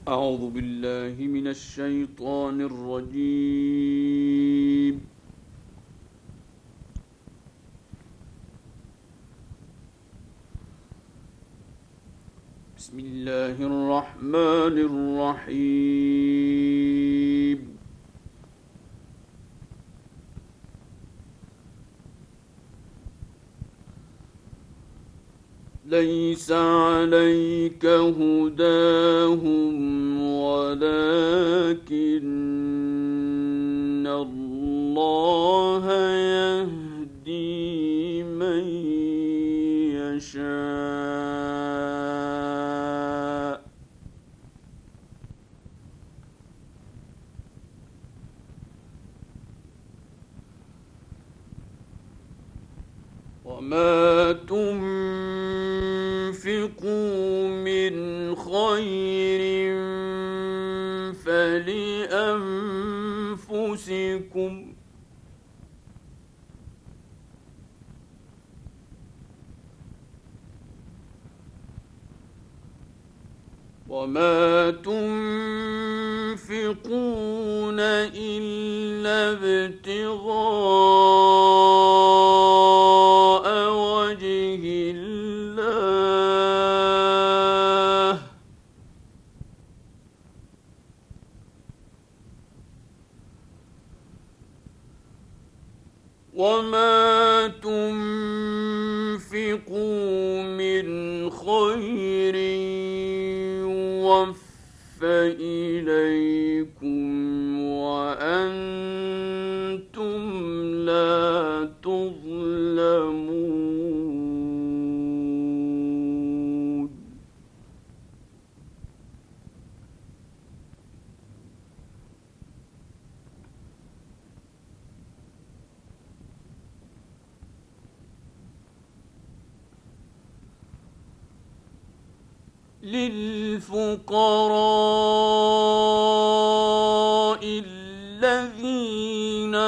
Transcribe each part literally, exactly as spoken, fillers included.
أعوذ بالله من الشيطان الرجيم. بسم الله الرحمن الرحيم. ليس عليك هداهم ولكن الله يهدي من يشاء. وما تنفقوا من خير فلأنفسكم وما تنفقون إلا ابتغاء وجه الله وما تنفقوا من خير يوفى إليكم وأنتم لا تظلمون. للفقراء الذين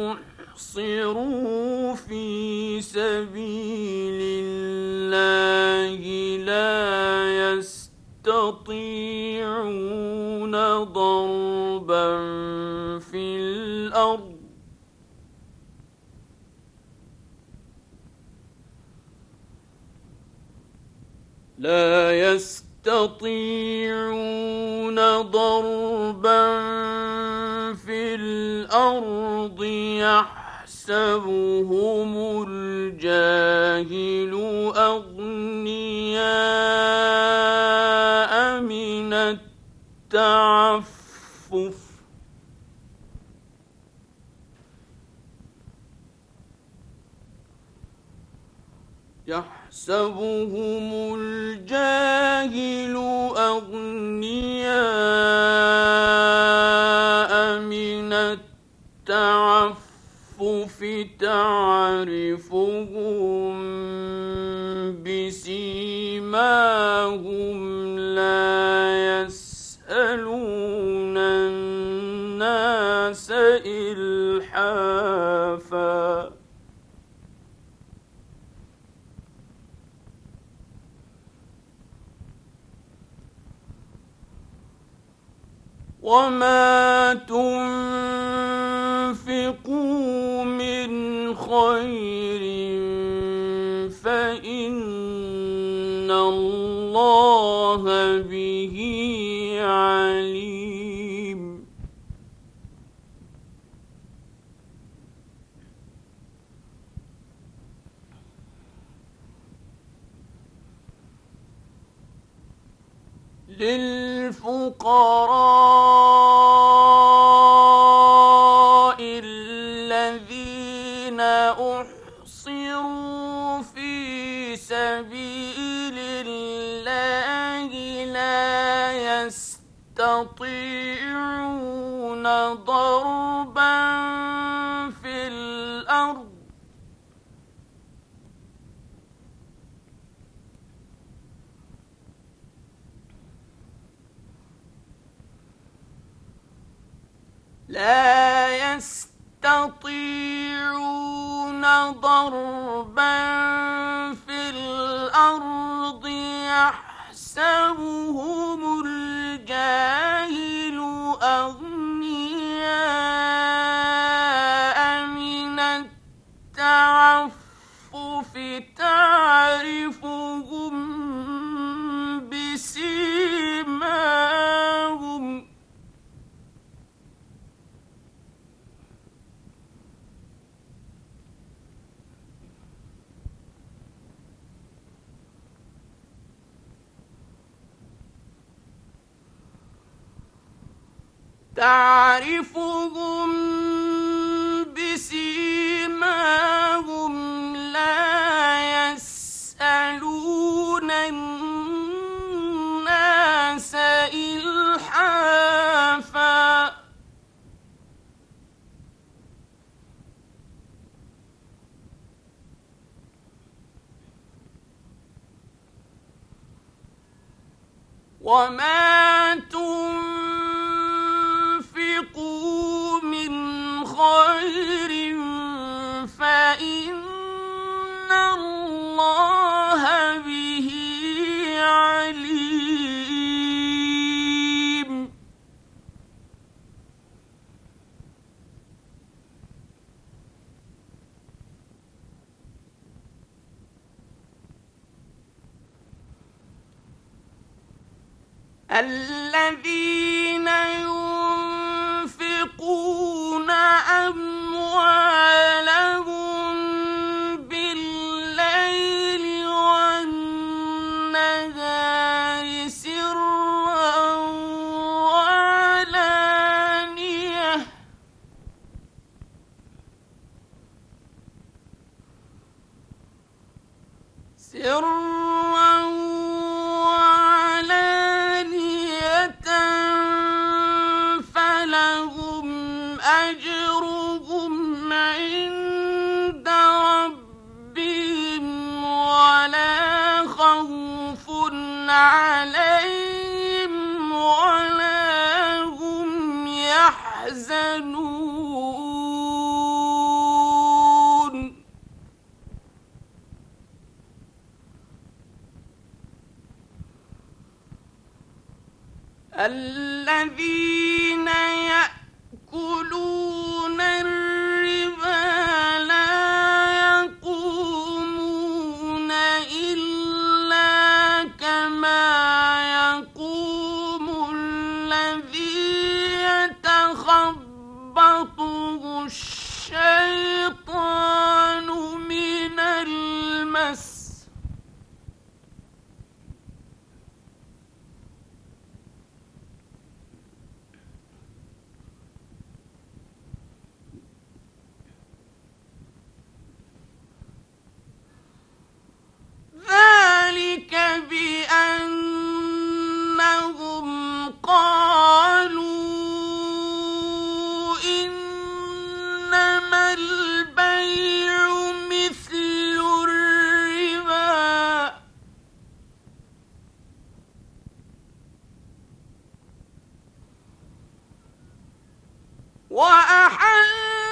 أحصروا في سبيل الله لا يستطيعون ضربا في الأرض لا يستطيعون ضربا في الأرض يحسبهم الجاهل أغنياء من التعفف يحسبهم الجاهل أغنياء من التعفف تعرفهم بسيماهم لا يسألون الناس إلحافا. وما تنفقوا من خير فإن الله به عليم. للفقراء الذين أحصروا في سبيل الله لا يستطيعون ضربا في الأرض لا يستطيعون ضربا في الأرض يحسبهم الجاهل تعرفهم بسيماهم لا يسألون الناس إلحافا وما تنفقوا من خير فإن الله به عليم الذين ينفقون أموالهم بالليل والنهار سرا وعلانية سرا عليهم ولا هم يحزنون الذين يأكلون الربا لا يقومون إلا كما يقوم الذي يتخبطه الشيطان من المس ذلك بأنهم قالوا إنما البيع مثل الربا وأحل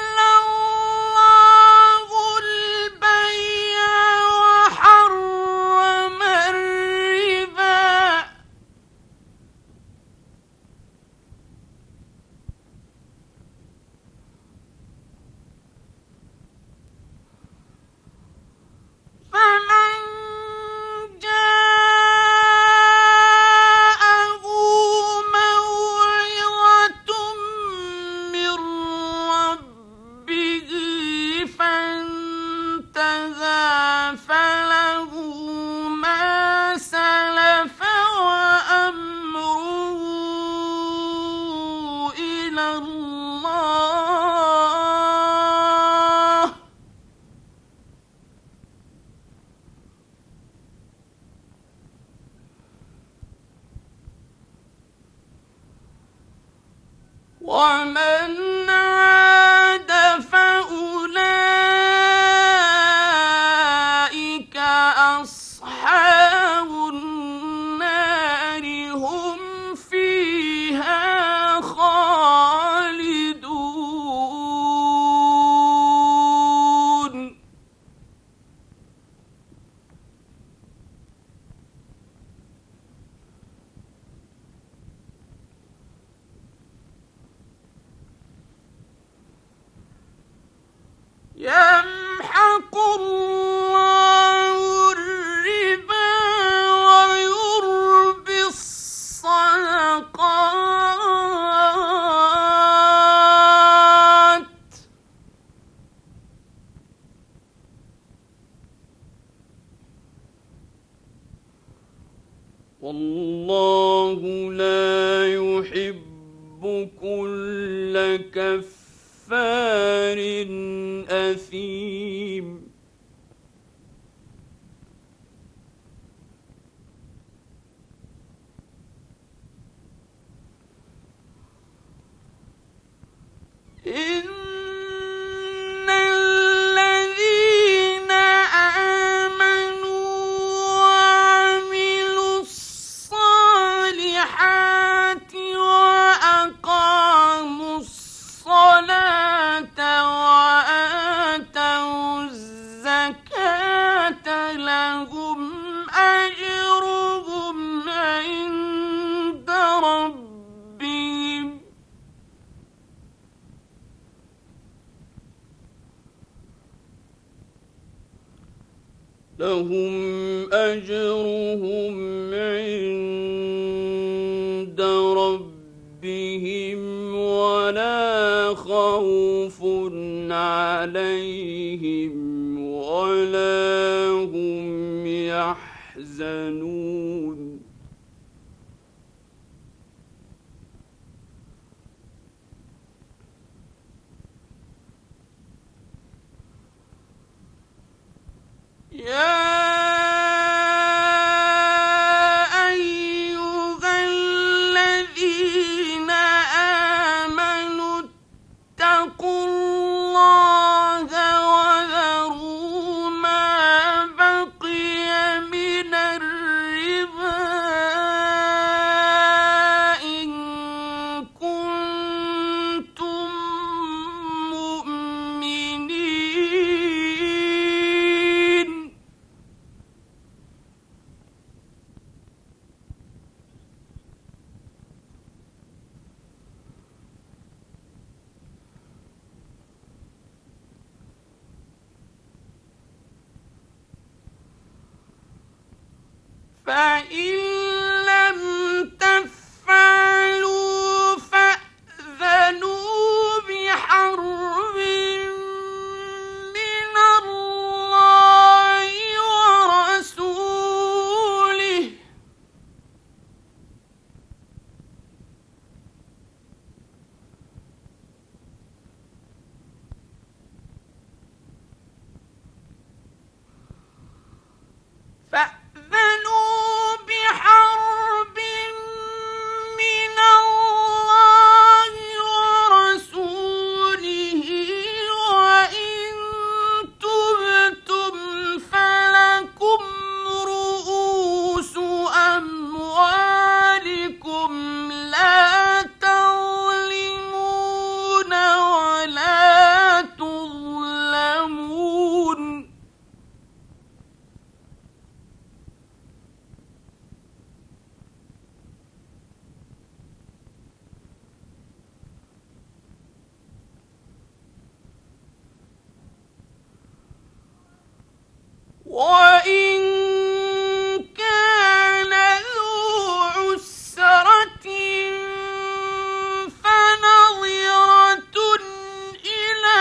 ومن عاد فأولئك أصحاب النار هم فيها خالدون يمحق الله الربا ويربي الصدقات والله لا يحب كل كفار أثيم إن الذين آمنوا وعملوا الصالحات وأقاموا الصلاة وآتوا الزكاة لهم أجرهم عند ربهم لهم أجرهم عند ربهم ولا خوف عليهم ولا هم يحزنون يا أيها الذين آمنوا اتقوا الله وذروا ما بقي من الربا إن كنتم مؤمنين فإن لم تفعلوا فأذنوا بحرب من الله ورسوله فأذنوا بحرب من الله ورسوله وإن تبتم فلكم رؤوس أموالكم لا تظلمون ولا تظلمون وإن كان ذو عسرة فنظرة إلى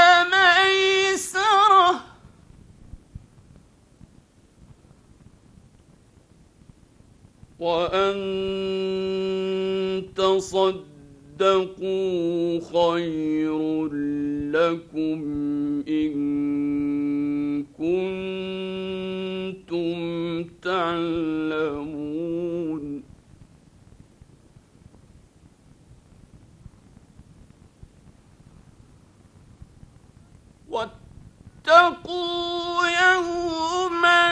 ميسرة وأن تصدقوا خير لكم إن كنتم تعلمون واتقوا يوما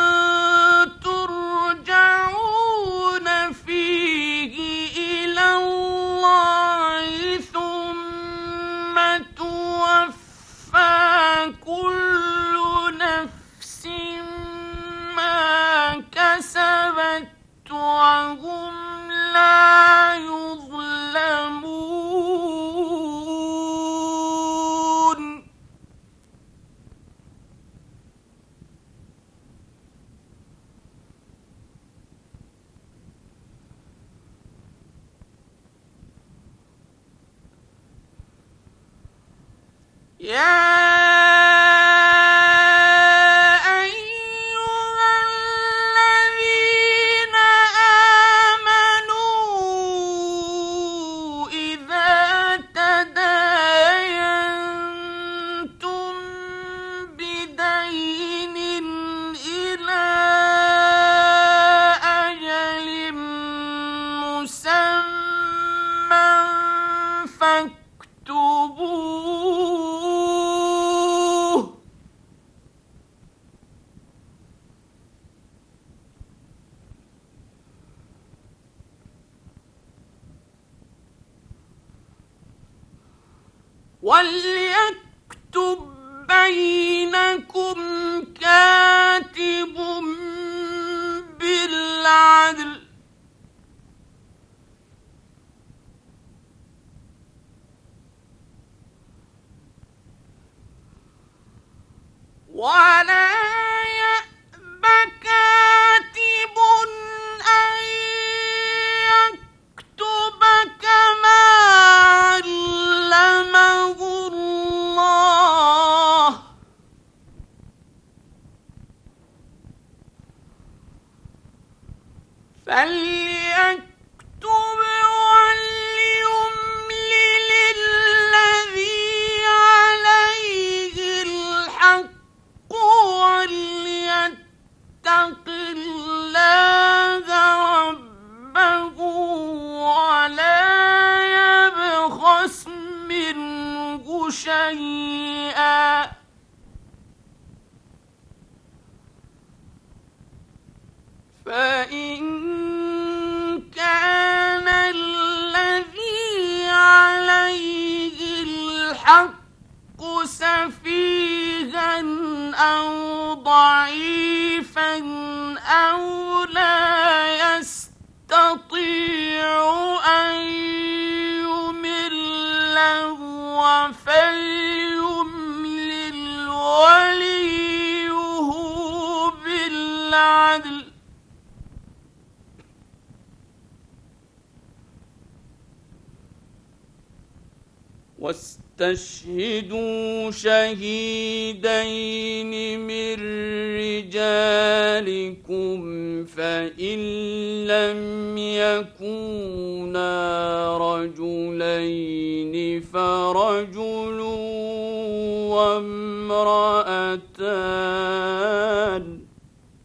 ترجعون فيه إلى الله ثم توفى كل نفس ما كسبت وهم لا يظلمون يا أيها الذين آمنوا إذا تداينتم وَلْيَكْتُبْ بَيْنَكُمْ كَاتِبٌ بِالْعَدْلِ وَلَا يَأْبَ كَاتِبٌ أَن يَكْتُبَ كَمَا عَلَّمَهُ اللَّهُ ۚ فَلْيَكْتُبْ وَلْيُمْلِلِ الَّذِي عَلَيْهِ الْحَقُّ وَلْيَتَّقِ اللَّهَ رَبَّهُ وَلَا يَبْخَسْ مِنْهُ شَيْئًا ۚ فَإِن كَانَ الَّذِي عَلَيْهِ الْحَقُّ سَفِيهًا أَوْ ضَعِيفًا أَوْ لَا يَسْتَطِيعُ أَن يُمِلَّ هُوَ فَلْيُمْلِلْ وَلِيُّهُ بِالْعَدْلِ ۚ وَاسْتَشْهِدُوا شَهِيدَيْنِ مِن رِّجَالِكُمْ فَإِن لَّمْ يَكُونَا رَجُلَيْنِ فَرَجُلٌ وَامْرَأَتَانِ ۚ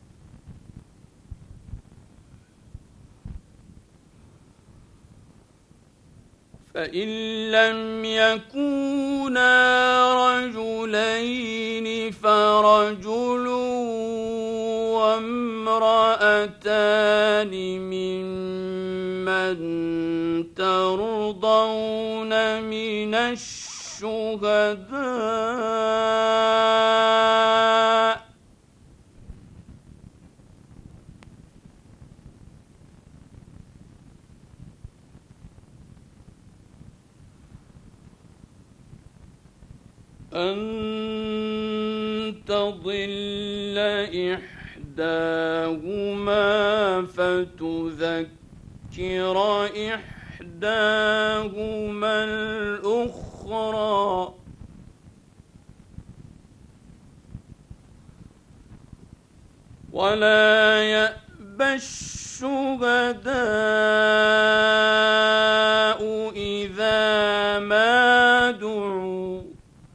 فَإِن لَّمْ يَكُونَا رَجُلَيْنِ فَرَجُلٌ وَامْرَأَتَانِ مِمَّن تَرْضَوْنَ مِنَ الشُّهَدَاءِ أَن تَضِلَّ إِحْدَاهُمَا فَتُذَكِّرَ إِحْدَاهُمَا الْأُخْرَىٰ وَلَا يَأْبَ الشُّهَدَاءُ إِذَا مَا دُعُوا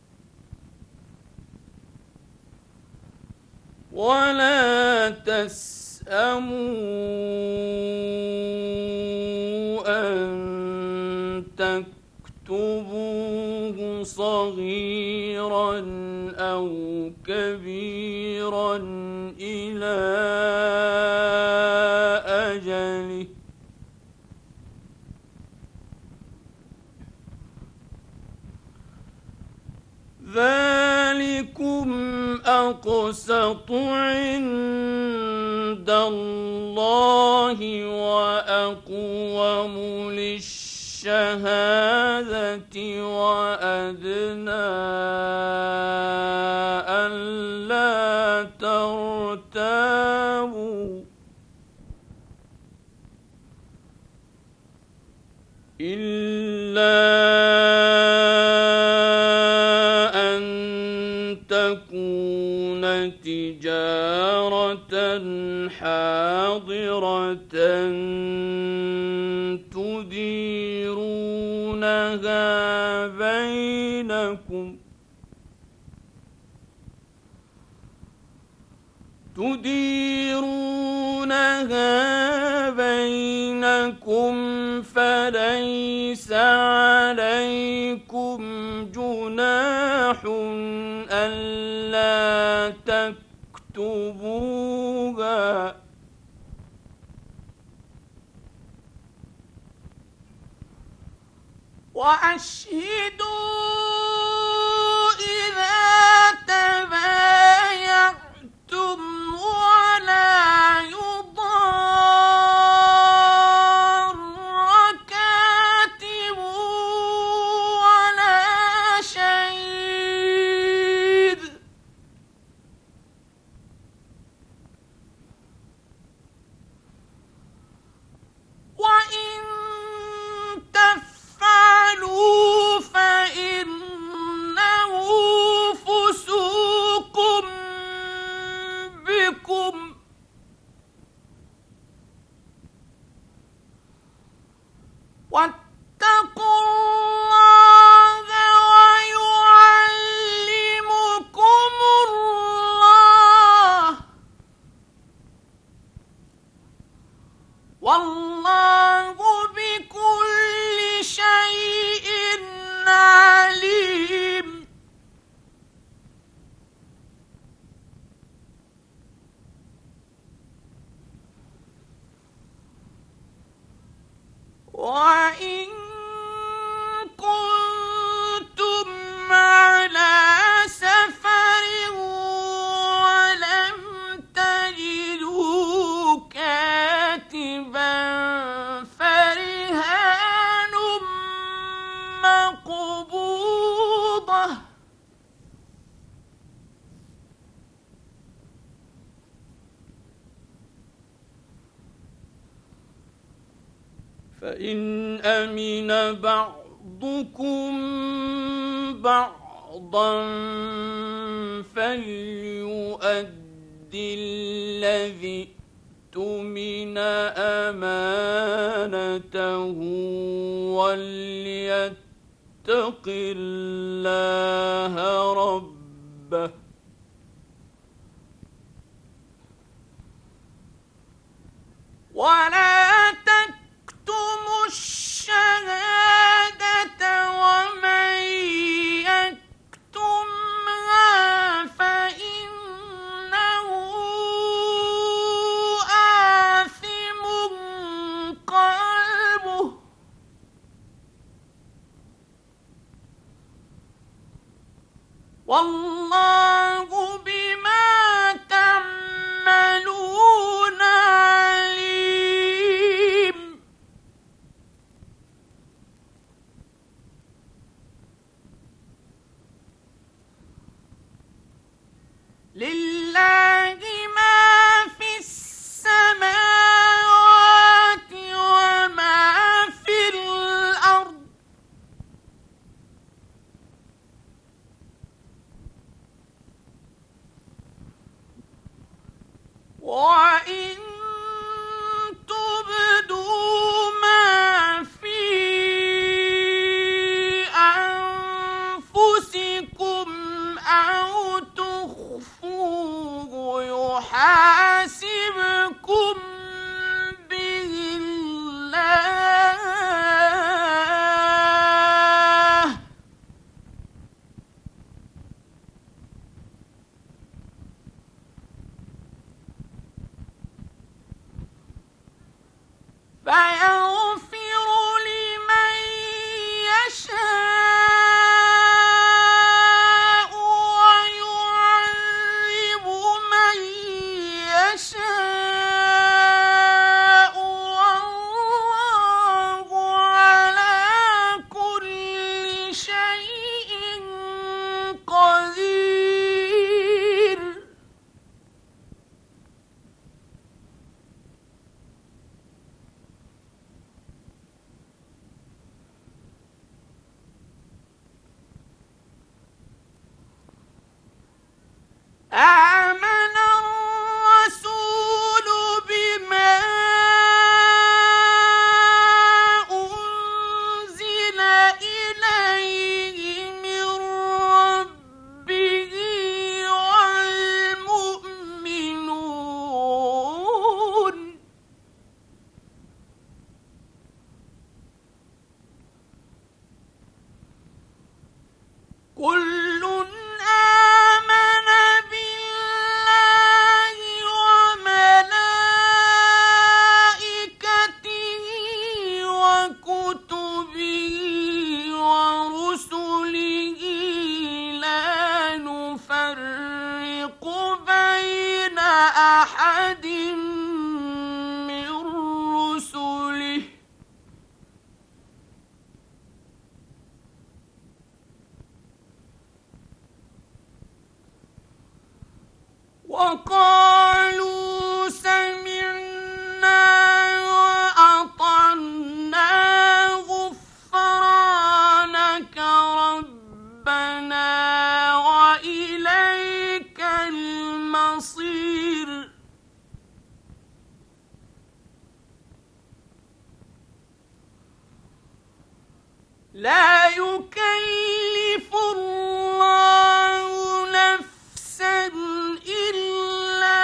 وَلَا تَسْأَمُوا أَن تَكْتُبُوهُ صَغِيرًا أَوْ كَبِيرًا إِلَىٰ أَجَلِهِ ۚ ذَٰلِكُمْ أَقْسَطُ عِندَ اللَّهِ وَأَقْوَمُ لِلشَّهَادَةِ وَأَدْنَىٰ أَلَّا تَرْتَابُوا ۖ إِلَّا أَن تَكُونَ تِجَارَةً حَاضِرَةً تُدِيرُونَهَا بَيْنَكُمْ تُدِيرُونَهَا بَيْنَكُمْ فَلَيْسَ عَلَيْكُمْ جُنَاحٌ أَلَّا تَكْتُبُوهَا ۚ وَأَشْهِدُوا واتقوا الله ويعلمكم الله والله بكل شيء عليم. وإن كنتم على سفر ولم تجدوا كاتبا فرهان مقبوضة فإن أمن بعضكم بعضا فليؤدي الذي اؤتمن أمانته وليتق الله ربه ولا تكتموا الشهادة ومن يكتمها فإنه آثم قلبه والله بما تعملون عليم. لله ما في السماوات وما في الأرض وإن تبدوا ما في أنفسكم أو تخفوه يحاسبكم به الله فيغفر لمن يشاء ويعذب من يشاء والله على كل شيء قدير. آمن الرسول بما أنزل إليه من ربه والمؤمنون كل آمن بالله وملائكته وكتبه ورسله لا نفرق بين أحد من رسله وقالوا سمعنا وأطعنا غفرانك ربنا وإليك المصير. لا يكلف الله نفسا إلا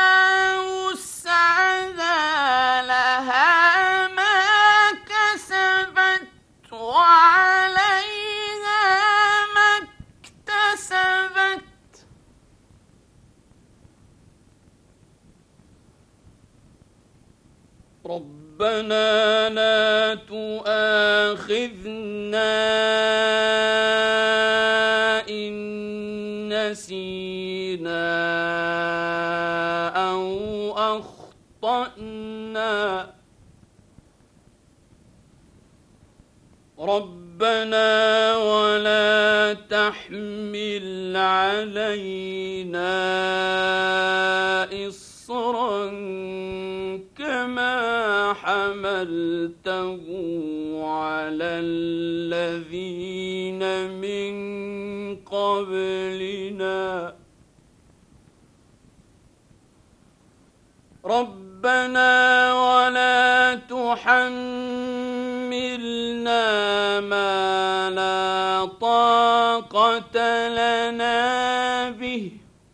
وسعها لها ما كسبت وعليها ما اكتسبت ربنا لا تؤاخذنا إن نسينا أو أخطأنا ربنا ولا تحمل علينا إصرا كما حملته على الذين من قبلنا ربنا ولا تحملنا ما لا طاقة لنا به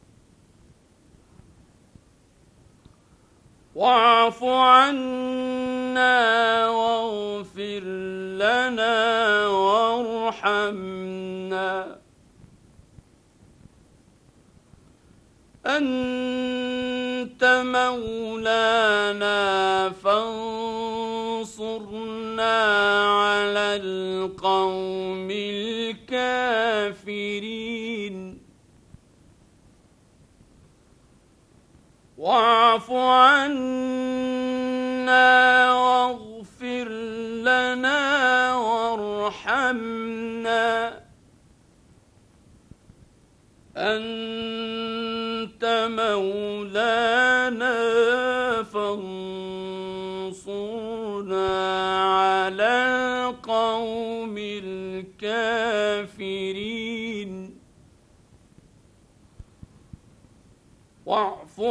واعف عنا واغفر لنا وارحمنا أنت مولانا فانصرنا على القوم الكافرين واعف عنا واغفر لنا وارحمنا أنت مولانا فانصرنا على القوم الكافرين واعف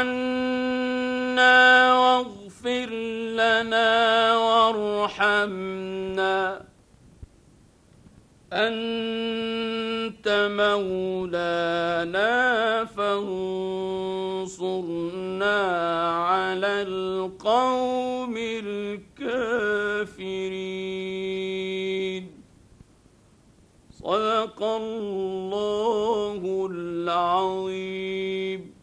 عنا واغفر لنا وارحمنا أنت مولانا فانصرنا على القوم الكافرين صدق الله العظيم.